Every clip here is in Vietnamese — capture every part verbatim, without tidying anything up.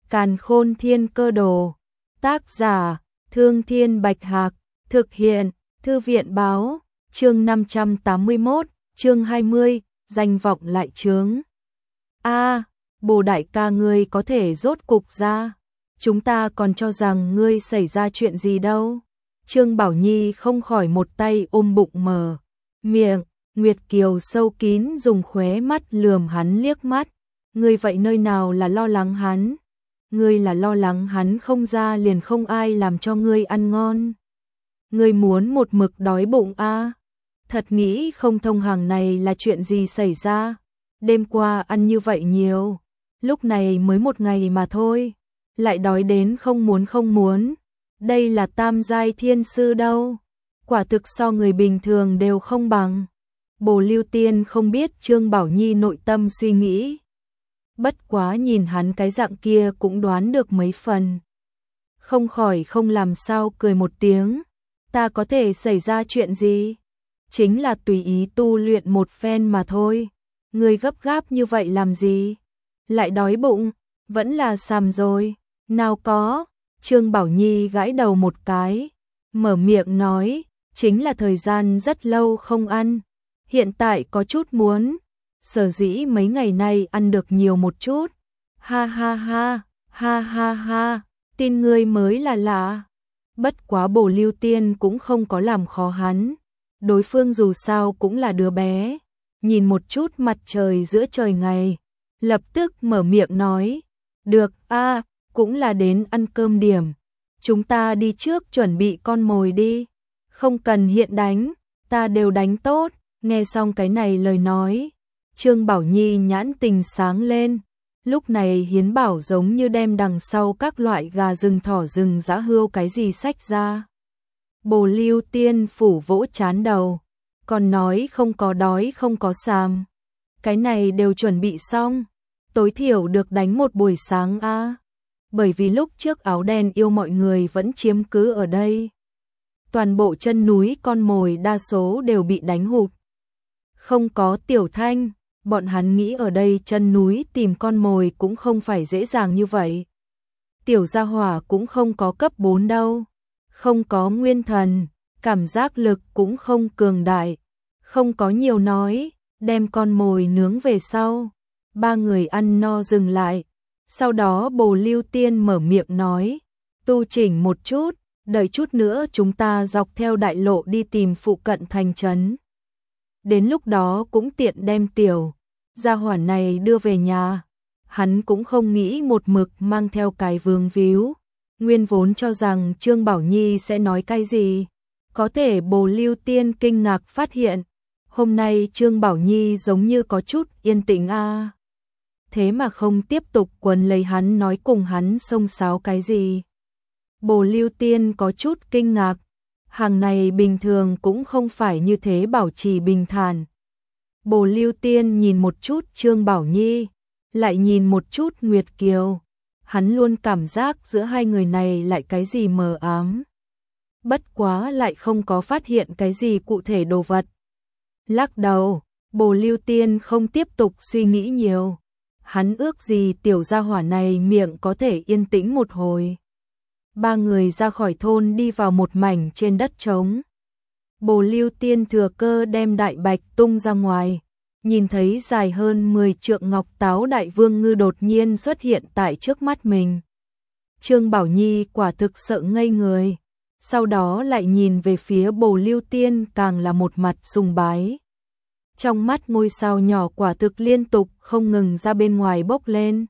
Càn Khôn Thiên Cơ Đồ. Tác giả: Thương Thiên Bạch Hạc. Thực hiện: Thư viện báo. Chương năm trăm tám mươi mốt, chương hai mươi, danh vọng lại chướng. A, à, Bồ đại ca ngươi có thể rốt cục ra. Chúng ta còn cho rằng ngươi xảy ra chuyện gì đâu. Trương Bảo Nhi không khỏi một tay ôm bụng mở miệng. Nguyệt Kiều sâu kín dùng khóe mắt lườm hắn liếc mắt. Ngươi vậy nơi nào là lo lắng hắn? Ngươi là lo lắng hắn không ra liền không ai làm cho ngươi ăn ngon. Ngươi muốn một mực đói bụng a? À? Thật nghĩ không thông hàng này là chuyện gì xảy ra. Đêm qua ăn như vậy nhiều, lúc này mới một ngày mà thôi, lại đói đến không muốn không muốn. Đây là tam giai thiên sư đâu, quả thực so người bình thường đều không bằng. Bồ Lưu Tiên không biết Trương Bảo Nhi nội tâm suy nghĩ, bất quá nhìn hắn cái dạng kia cũng đoán được mấy phần. Không khỏi không làm sao cười một tiếng. Ta có thể xảy ra chuyện gì? Chính là tùy ý tu luyện một phen mà thôi. Ngươi gấp gáp như vậy làm gì? Lại đói bụng, vẫn là sàm rồi. Nào có, Trương Bảo Nhi gãi đầu một cái, mở miệng nói, chính là thời gian rất lâu không ăn, hiện tại có chút muốn, sở dĩ mấy ngày nay ăn được nhiều một chút. Ha ha ha, ha ha ha, tin ngươi mới là lạ. Bất quá Bồ Lưu Tiên cũng không có làm khó hắn, đối phương dù sao cũng là đứa bé. Nhìn một chút mặt trời giữa trời ngày, lập tức mở miệng nói, được a, à, cũng là đến ăn cơm điểm. Chúng ta đi trước chuẩn bị con mồi đi. Không cần hiện đánh, ta đều đánh tốt. Nghe xong cái này lời nói, Trương Bảo Nhi nhãn tình sáng lên. Lúc này Hiến Bảo giống như đem đằng sau các loại gà rừng thỏ rừng dã hươu cái gì xách ra. Bồ Lưu Tiên phủ vỗ chán đầu, còn nói không có đói không có sàm. Cái này đều chuẩn bị xong, tối thiểu được đánh một buổi sáng a. À. Bởi vì lúc trước áo đen yêu mọi người vẫn chiếm cứ ở đây. Toàn bộ chân núi con mồi đa số đều bị đánh hụt. Không có Tiểu Thanh, bọn hắn nghĩ ở đây chân núi tìm con mồi cũng không phải dễ dàng như vậy. Tiểu Gia Hỏa cũng không có cấp bốn đâu, không có nguyên thần, cảm giác lực cũng không cường đại, không có nhiều nói, đem con mồi nướng về sau. Ba người ăn no dừng lại, sau đó Bồ Lưu Tiên mở miệng nói, tu chỉnh một chút, đợi chút nữa chúng ta dọc theo đại lộ đi tìm phụ cận thành trấn. Đến lúc đó cũng tiện đem Tiểu Gia Hỏa này đưa về nhà. Hắn cũng không nghĩ một mực mang theo cái vương víu. Nguyên vốn cho rằng Trương Bảo Nhi sẽ nói cái gì, có thể Bồ Lưu Tiên kinh ngạc phát hiện, hôm nay Trương Bảo Nhi giống như có chút yên tĩnh a. À. Thế mà không tiếp tục quấn lấy hắn nói cùng hắn xông xáo cái gì. Bồ Lưu Tiên có chút kinh ngạc, hàng này bình thường cũng không phải như thế bảo trì bình thản. Bồ Lưu Tiên nhìn một chút Trương Bảo Nhi, lại nhìn một chút Nguyệt Kiều. Hắn luôn cảm giác giữa hai người này lại cái gì mờ ám. Bất quá lại không có phát hiện cái gì cụ thể đồ vật. Lắc đầu, Bồ Lưu Tiên không tiếp tục suy nghĩ nhiều. Hắn ước gì Tiểu Gia Hỏa này miệng có thể yên tĩnh một hồi. Ba người ra khỏi thôn đi vào một mảnh trên đất trống. Bồ Lưu Tiên thừa cơ đem đại bạch tung ra ngoài. Nhìn thấy dài hơn mười trượng ngọc táo đại vương ngư đột nhiên xuất hiện tại trước mắt mình. Trương Bảo Nhi quả thực sợ ngây người. Sau đó lại nhìn về phía Bồ Lưu Tiên càng là một mặt sùng bái. Trong mắt ngôi sao nhỏ quả thực liên tục không ngừng ra bên ngoài bốc lên.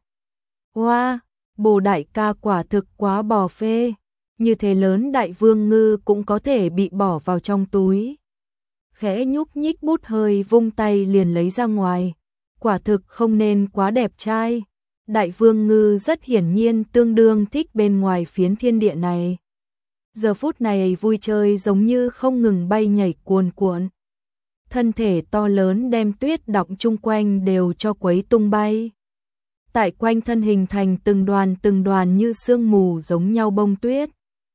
Wow, Bồ đại ca quả thực quá bò phê. Như thế lớn đại vương ngư cũng có thể bị bỏ vào trong túi. Khẽ nhúc nhích bút hơi vung tay liền lấy ra ngoài. Quả thực không nên quá đẹp trai. Đại vương ngư rất hiển nhiên tương đương thích bên ngoài phiến thiên địa này. Giờ phút này vui chơi giống như không ngừng bay nhảy cuồn cuộn. Thân thể to lớn đem tuyết đọng chung quanh đều cho quấy tung bay. Tại quanh thân hình thành từng đoàn từng đoàn như sương mù giống nhau bông tuyết.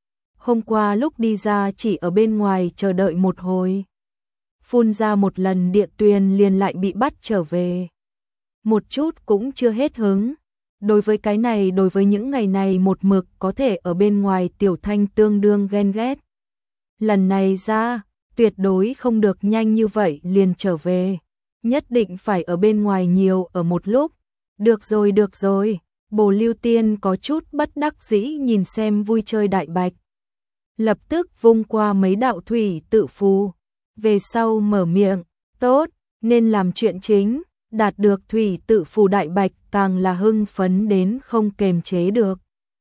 Hôm qua lúc đi ra chỉ ở bên ngoài chờ đợi một hồi. Phun ra một lần địa tuyền liền lại bị bắt trở về. Một chút cũng chưa hết hứng. Đối với cái này, đối với những ngày này một mực có thể ở bên ngoài, Tiểu Thanh tương đương ghen ghét. Lần này ra, tuyệt đối không được nhanh như vậy liền trở về, nhất định phải ở bên ngoài nhiều ở một lúc. Được rồi, được rồi. Bồ Lưu Tiên có chút bất đắc dĩ nhìn xem vui chơi Đại Bạch. Lập tức vung qua mấy đạo thủy tự phù, về sau mở miệng, tốt, nên làm chuyện chính, đạt được thủy tự phù Đại Bạch càng là hưng phấn đến không kềm chế được.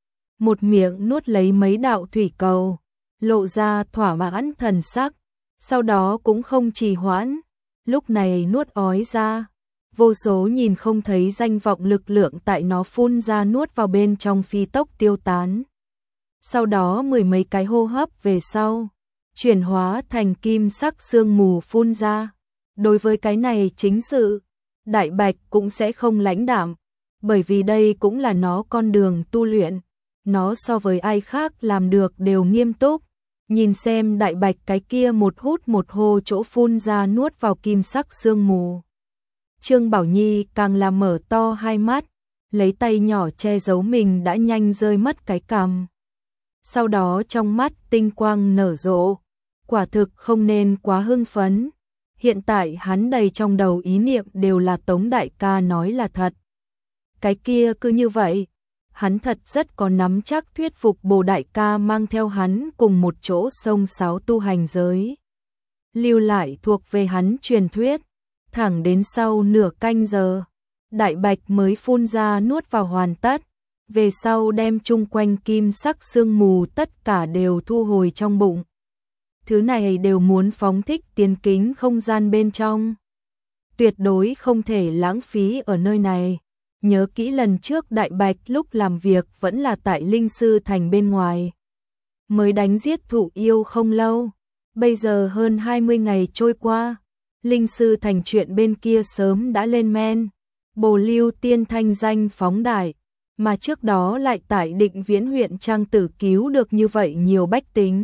Một miệng nuốt lấy mấy đạo thủy cầu, lộ ra thỏa mãn thần sắc, sau đó cũng không trì hoãn, lúc này nuốt ói ra. Vô số nhìn không thấy danh vọng lực lượng tại nó phun ra nuốt vào bên trong phi tốc tiêu tán. Sau đó mười mấy cái hô hấp về sau, chuyển hóa thành kim sắc sương mù phun ra. Đối với cái này chính sự, Đại Bạch cũng sẽ không lãnh đạm, bởi vì đây cũng là nó con đường tu luyện. Nó so với ai khác làm được đều nghiêm túc. Nhìn xem Đại Bạch cái kia một hút một hô chỗ phun ra nuốt vào kim sắc sương mù. Trương Bảo Nhi càng là mở to hai mắt, lấy tay nhỏ che giấu mình đã nhanh rơi mất cái cằm. Sau đó trong mắt tinh quang nở rộ, quả thực không nên quá hưng phấn. Hiện tại hắn đầy trong đầu ý niệm đều là Tống đại ca nói là thật. Cái kia cứ như vậy, hắn thật rất có nắm chắc thuyết phục Bồ đại ca mang theo hắn cùng một chỗ sông sáo tu hành giới. Lưu lại thuộc về hắn truyền thuyết. Thẳng đến sau nửa canh giờ, Đại Bạch mới phun ra nuốt vào hoàn tất, về sau đem chung quanh kim sắc sương mù tất cả đều thu hồi trong bụng. Thứ này đều muốn phóng thích tiến kính không gian bên trong. Tuyệt đối không thể lãng phí ở nơi này. Nhớ kỹ lần trước Đại Bạch lúc làm việc vẫn là tại Linh Sư Thành bên ngoài. Mới đánh giết thụ yêu không lâu, bây giờ hơn hai mươi ngày trôi qua. Linh Sư Thành chuyện bên kia sớm đã lên men, Bồ Lưu Tiên thanh danh phóng đại, mà trước đó lại tại Định Viễn huyện Trang Tử cứu được như vậy nhiều bách tính.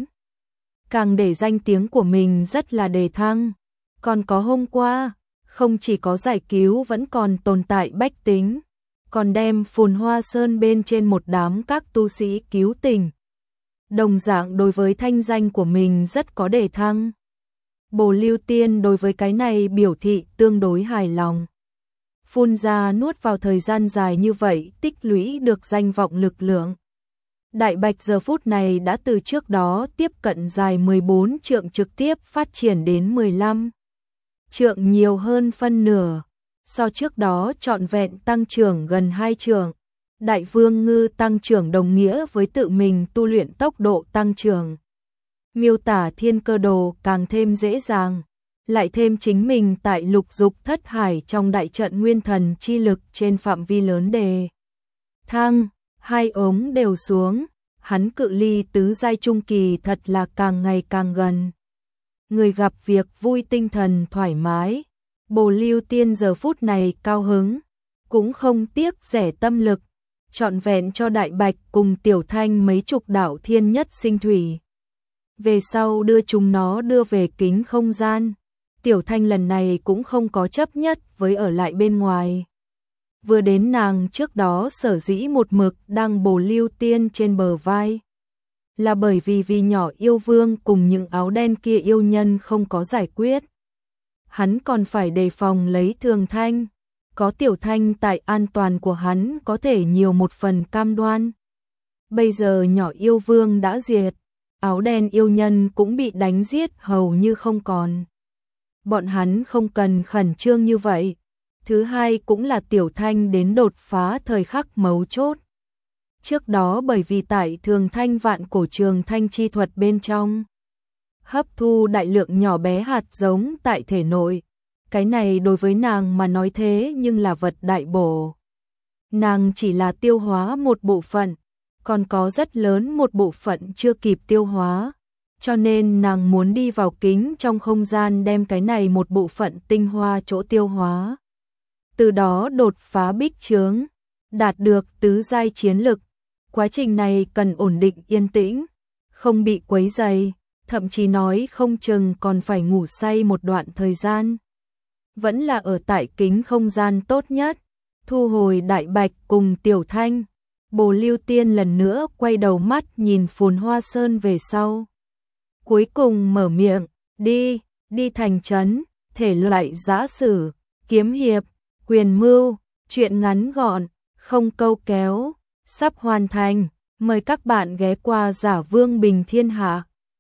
Càng để danh tiếng của mình rất là đề thăng, còn có hôm qua, không chỉ có giải cứu vẫn còn tồn tại bách tính, còn đem Phồn Hoa Sơn bên trên một đám các tu sĩ cứu tình. Đồng dạng đối với thanh danh của mình rất có đề thăng. Bồ Lưu Tiên đối với cái này biểu thị tương đối hài lòng. Phun ra nuốt vào thời gian dài như vậy tích lũy được danh vọng lực lượng. Đại Bạch giờ phút này đã từ trước đó tiếp cận dài mười bốn trượng trực tiếp phát triển đến mười lăm trượng, nhiều hơn phân nửa. So trước đó trọn vẹn tăng trưởng gần hai trượng. Đại Vương Ngư tăng trưởng đồng nghĩa với tự mình tu luyện tốc độ tăng trưởng. Miêu tả Thiên Cơ Đồ càng thêm dễ dàng, lại thêm chính mình tại lục dục thất hải trong đại trận nguyên thần chi lực trên phạm vi lớn đề thăng, hai ống đều xuống, hắn cự ly tứ giai trung kỳ thật là càng ngày càng gần. Người gặp việc vui, tinh thần thoải mái, Bồ Lưu Tiên giờ phút này cao hứng, cũng không tiếc rẻ tâm lực, trọn vẹn cho Đại Bạch cùng Tiểu Thanh mấy chục đạo thiên nhất sinh thủy. Về sau đưa chúng nó đưa về kính không gian. Tiểu Thanh lần này cũng không có chấp nhất với ở lại bên ngoài. Vừa đến nàng trước đó sở dĩ một mực đang Bồ Lưu Tiên trên bờ vai, là bởi vì vì nhỏ yêu vương cùng những áo đen kia yêu nhân không có giải quyết. Hắn còn phải đề phòng lấy Thường Thanh, có Tiểu Thanh tại an toàn của hắn có thể nhiều một phần cam đoan. Bây giờ nhỏ yêu vương đã diệt, áo đen yêu nhân cũng bị đánh giết hầu như không còn. Bọn hắn không cần khẩn trương như vậy. Thứ hai cũng là Tiểu Thanh đến đột phá thời khắc mấu chốt. Trước đó bởi vì tại Thường Thanh vạn cổ trường thanh chi thuật bên trong, hấp thu đại lượng nhỏ bé hạt giống tại thể nội. Cái này đối với nàng mà nói thế nhưng là vật đại bổ. Nàng chỉ là tiêu hóa một bộ phận, còn có rất lớn một bộ phận chưa kịp tiêu hóa. Cho nên nàng muốn đi vào kính trong không gian đem cái này một bộ phận tinh hoa chỗ tiêu hóa. Từ đó đột phá bích chướng, đạt được tứ giai chiến lực. Quá trình này cần ổn định yên tĩnh, không bị quấy rầy, thậm chí nói không chừng còn phải ngủ say một đoạn thời gian. Vẫn là ở tại kính không gian tốt nhất, thu hồi Đại Bạch cùng Tiểu Thanh. Bồ Lưu Tiên lần nữa quay đầu mắt nhìn Phồn Hoa Sơn về sau. Cuối cùng mở miệng, đi, đi thành trấn, thể loại giã sử, kiếm hiệp, quyền mưu, chuyện ngắn gọn, không câu kéo, sắp hoàn thành. Mời các bạn ghé qua Giả Vương Bình Thiên Hạ.